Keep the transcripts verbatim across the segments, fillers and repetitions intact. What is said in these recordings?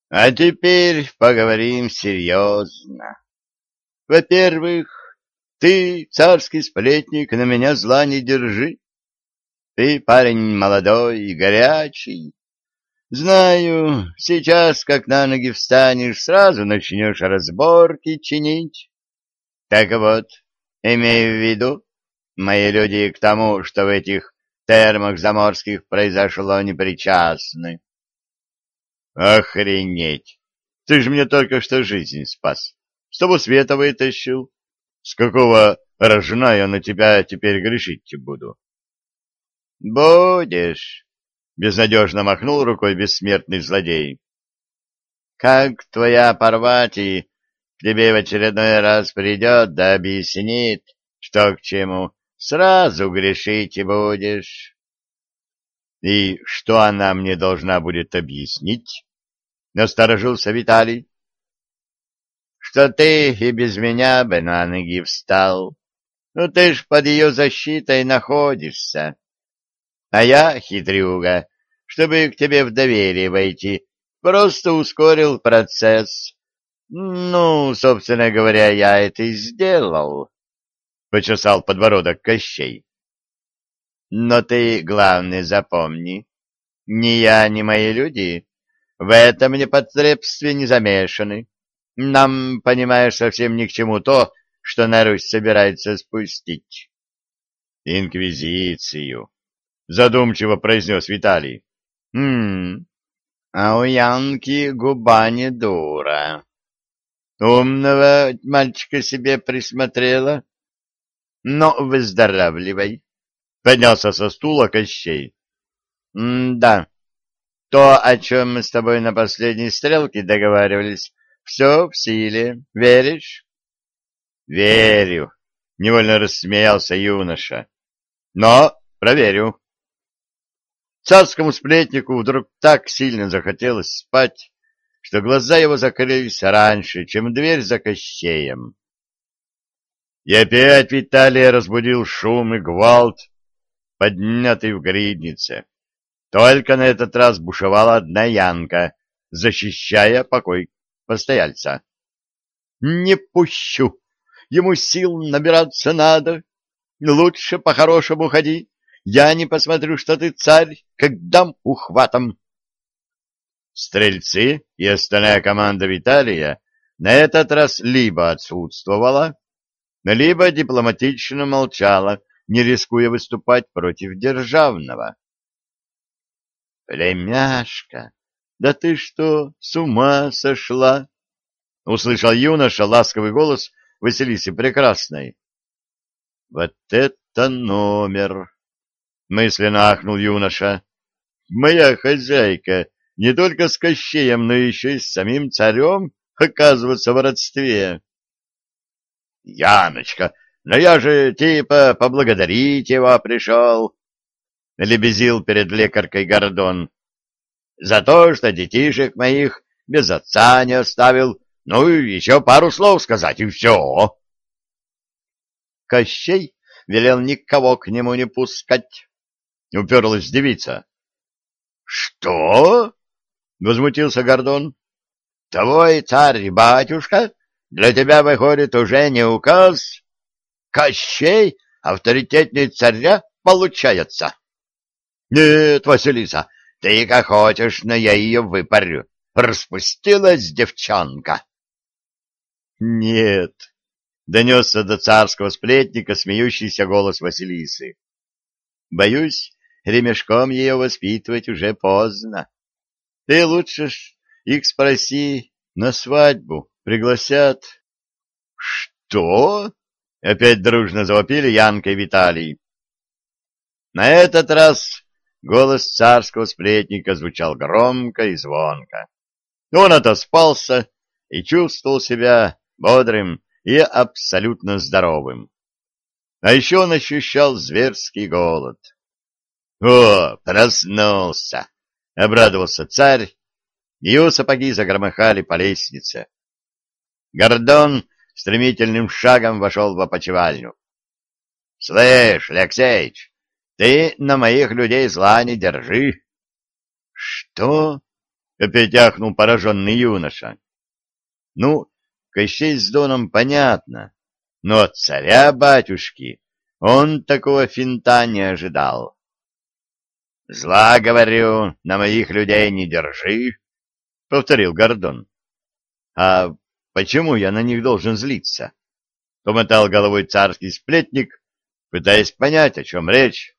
А теперь поговорим серьезно. Во-первых, ты, царский сплетник, на меня зла не держи. Ты парень молодой и горячий. Знаю, сейчас, как на ноги встанешь, сразу начнешь разборки чинить. Так вот, имею в виду, мои люди к тому, что в этих термах заморских произошло, не причастны. Охренеть! Ты же мне только что жизнь спас. С того света вытащил. С какого рожна я на тебя теперь грешить буду? Будешь, безнадежно махнул рукой бессмертный злодей. Как твоя Парвати к тебе в очередной раз придет да объяснит, что к чему, сразу грешить и будешь. И что она мне должна будет объяснить? Насторожился Виталий. Что ты и без меня бы на ноги встал. Ну ты ж под ее защитой находишься. А я, хитрюга, чтобы к тебе в доверие войти, просто ускорил процесс. Ну, собственно говоря, я это и сделал. Почесал подбородок Кощей. Но ты, главное, запомни, ни я, ни мои люди в этом непотребстве не замешаны. Нам, понимаешь, совсем ни к чему то, что на Русь собирается спустить. Инквизицию, задумчиво произнес Виталий. Хм, а у Янки губа не дура. Умного мальчика себе присмотрела. Но выздоравливай. Поднялся со стула Кощей. М-да, то, о чем мы с тобой на последней стрелке договаривались, все в силе. Веришь? Верю, невольно рассмеялся юноша. Но проверю. Царскому сплетнику вдруг так сильно захотелось спать, что глаза его закрылись раньше, чем дверь за Кощеем. И опять Виталия разбудил шум и гвалт, поднятый в гриднице. Только на этот раз бушевала одна Янка, защищая покой постояльца. — Не пущу! Ему сил набираться надо. Лучше по-хорошему ходи. Я не посмотрю, что ты царь, как дам ухватом. Стрельцы и остальная команда Виталия на этот раз либо отсутствовала, либо дипломатично молчала, не рискуя выступать против державного. — Племяшка, да ты что, с ума сошла? — услышал юноша ласковый голос Василисы Прекрасной. — Вот это номер! — мысленно ахнул юноша. — Моя хозяйка не только с Кощеем, но еще и с самим царем оказывается в родстве. — Яночка, но я же типа поблагодарить его пришел, — лебезил перед лекаркой Гордон. — За то, что детишек моих без отца не оставил, ну и еще пару слов сказать, и все. Кощей велел никого к нему не пускать. Уперлась девица. — Что? — возмутился Гордон. — Твой царь-батюшка для тебя, выходит, уже не указ? Кощей авторитетней царя получается? — Нет, Василиса, ты как хочешь, но я ее выпарю. Распустилась девчонка. — Нет, — донесся до царского сплетника смеющийся голос Василисы. — Боюсь, ремешком ее воспитывать уже поздно. Ты лучше ж их спроси, на свадьбу пригласят. — Что? — опять дружно завопили Янка и Виталий. На этот раз голос царского сплетника звучал громко и звонко. Он отоспался и чувствовал себя бодрым и абсолютно здоровым. А еще он ощущал зверский голод. — О, проснулся! — обрадовался царь, и его сапоги загромыхали по лестнице. Гордон стремительным шагом вошел в опочивальню. — Слышь, Алексеич, ты на моих людей зла не держи. — Что? опять ахнул пораженный юноша. Ну, Кощей с Доном понятно, но от царя-батюшки он такого финта не ожидал. — Зла, говорю, на моих людей не держи, — повторил Гордон. — А почему я на них должен злиться? — помотал головой царский сплетник, пытаясь понять, о чем речь.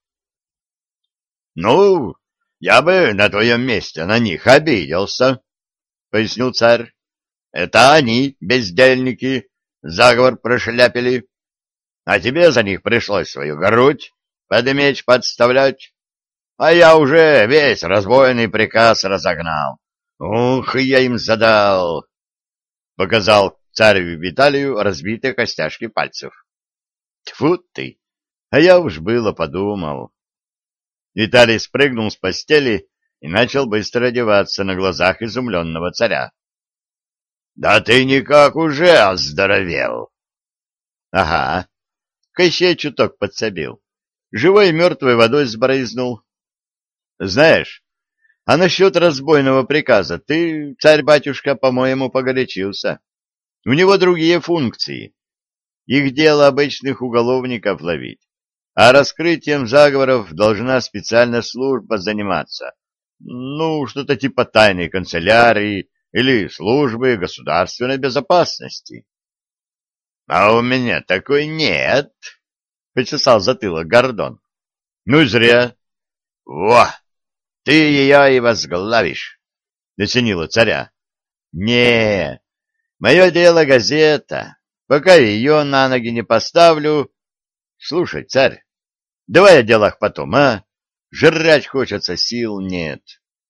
— Ну, я бы на твоем месте на них обиделся, — пояснил царь. — Это они, бездельники, заговор прошляпили, а тебе за них пришлось свою грудь под меч подставлять, а я уже весь разбойный приказ разогнал. Ух, я им задал! — показал царю Виталию разбитые костяшки пальцев. — Тьфу ты! А я уж было подумал. Виталий спрыгнул с постели и начал быстро одеваться на глазах изумленного царя. — Да ты никак уже оздоровел! — Ага. Кощей чуток подсобил. Живой и мертвой водой сбрызнул. — Знаешь, а насчет разбойного приказа ты, царь-батюшка, по-моему, погорячился. У него другие функции. Их дело обычных уголовников ловить, а раскрытием заговоров должна специальная служба заниматься. Ну, что-то типа тайной канцелярии или службы государственной безопасности. — А у меня такой нет, — почесал затылок Гордон. — Ну и зря. — Во! Ты ее и возглавишь, — осенило царя. — Не, мое дело газета. Пока ее на ноги не поставлю... Слушай, царь, давай о делах потом, а? Жрать хочется, сил нет.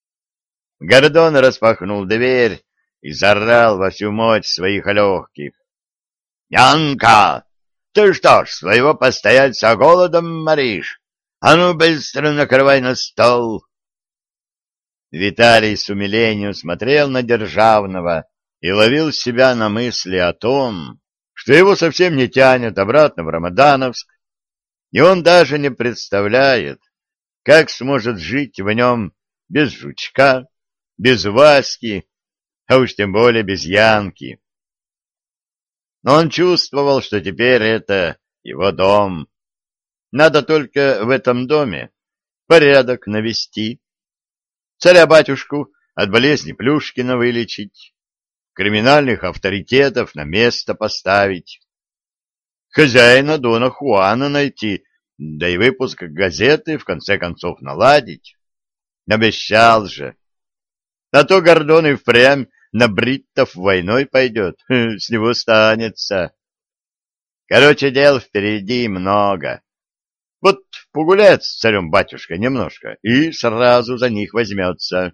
Гордон распахнул дверь и заорал во всю мощь своих легких. — Янка, ты что ж, своего постояльца голодом моришь? А ну, быстро накрывай на стол! Виталий с умилением смотрел на Державного и ловил себя на мысли о том, что его совсем не тянет обратно в Рамадановск, и он даже не представляет, как сможет жить в нем без Жучка, без Васьки, а уж тем более без Янки. Но он чувствовал, что теперь это его дом. Надо только в этом доме порядок навести, царя-батюшку от болезни Плюшкина вылечить, криминальных авторитетов на место поставить, хозяина Дона Хуана найти, да и выпуск газеты в конце концов наладить. Обещал же. А то Гордон и впрямь на бриттов войной пойдет, с него станется. Короче, дел впереди много. Вот погуляет с царем-батюшкой немножко и сразу за них возьмется.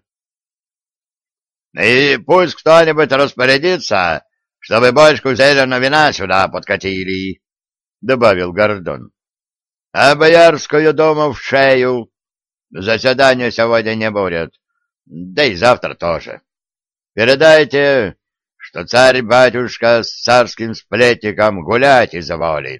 — И пусть кто-нибудь распорядится, чтобы бочку зеленого вина сюда подкатили, — добавил Гордон. — А Боярскую думу в шею. Заседания сегодня не будет, да и завтра тоже. Передайте, что царь-батюшка с царским сплетником гулять изволит.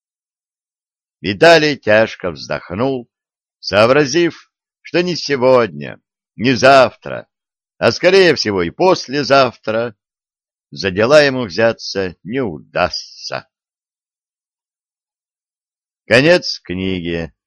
Виталий тяжко вздохнул, сообразив, что ни сегодня, ни завтра, а скорее всего и послезавтра за дела ему взяться не удастся. Конец книги.